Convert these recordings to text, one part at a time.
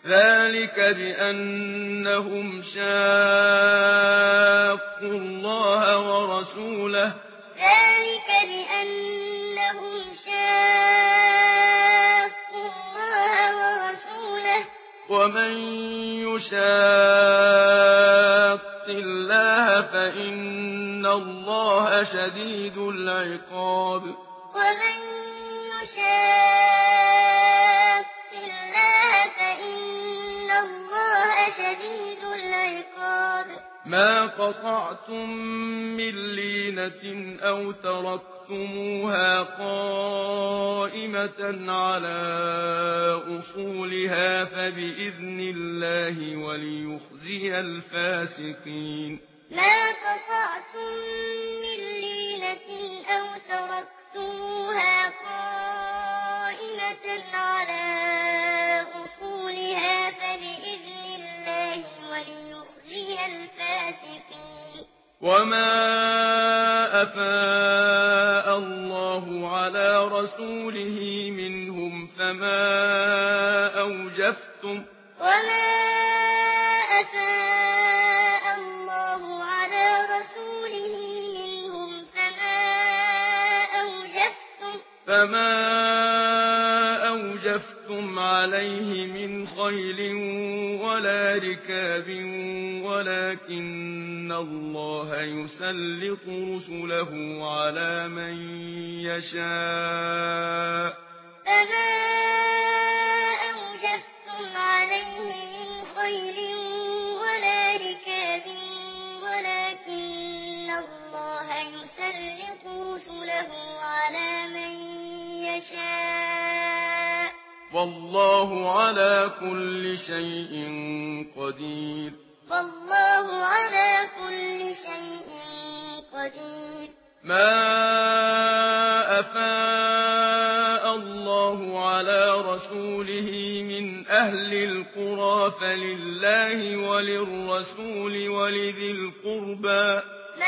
ذلك بأنهم شاقوا الله ورسوله ومن يشاق الله فإن الله شديد العقاب ما قطعتم من لينة أو تركتموها قائمة على أصولها فبإذن الله وليخزي الفاسقين ما قطعتم من لينة أو تركتموها قائمة على أصولها فبإذن الله وليخزي الفاسقين وما أفاء الله على رسوله منهم فما أوجفتم عليه من خيل ولا ركاب ولكن الله يسلط رسله على من يشاء والله على كل شيء قدير ما أفاء الله على رسوله من أهل القرى فلله وللرسول ولذي القربى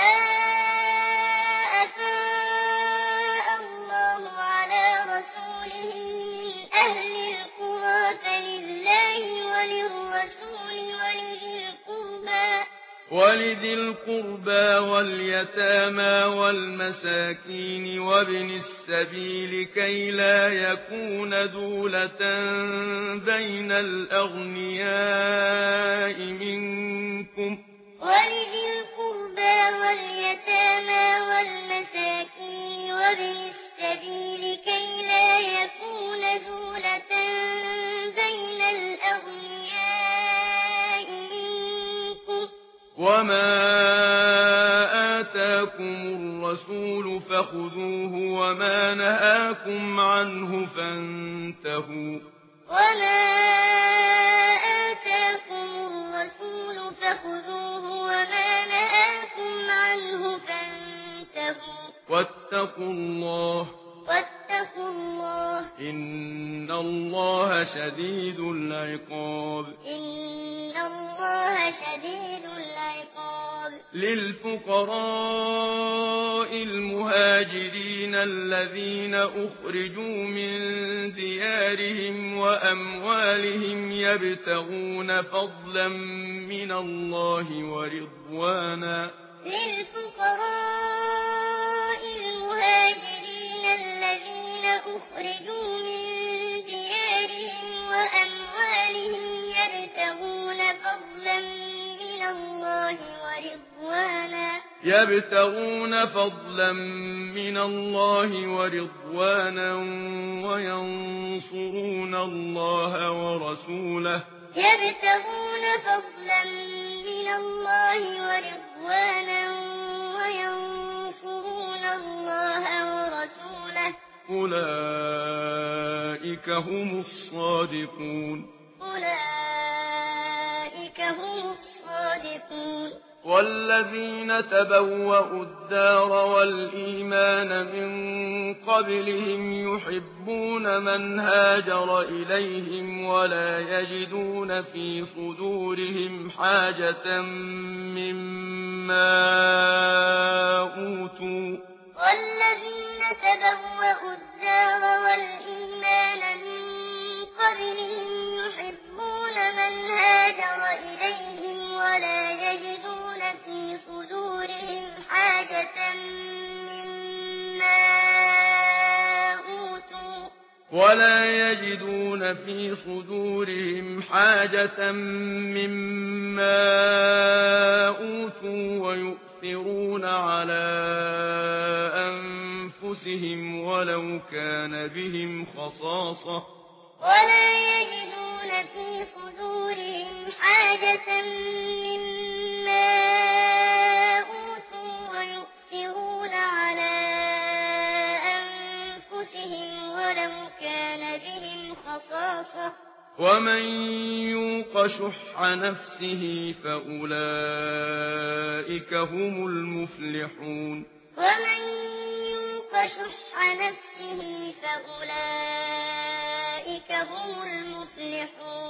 واليتامى والمساكين وابن السبيل كي لا يكون دولة بين الأغنياء منكم وما آتاكم الرسول فخذوه وما نهاكم عنه فانتهوا واتقوا الله إن الله شديد العقاب للفقراء المهاجرين الذين أخرجوا من ديارهم وأموالهم يبتغون فضلا من الله ورضوانا وينصرون الله ورسوله أولئك هم الصادقون والذين تبوأوا الدار والإيمان من قبلهم يحبون من هاجر إليهم ولا يجدون في صدورهم حاجة مما أوتوا والذين ولا يجدون في صدورهم حاجة مما أوتوا ويؤثرون على أنفسهم ولو كان بهم خصاصة ولا يجدون في صدورهم حاجة مما أوتوا ويؤثرون على أنفسهم ولو كان بهم خصاصة ومن يوق شح نفسه فأولئك هم المفلحون ومن يوق شح نفسه فأولئك هم المفلحون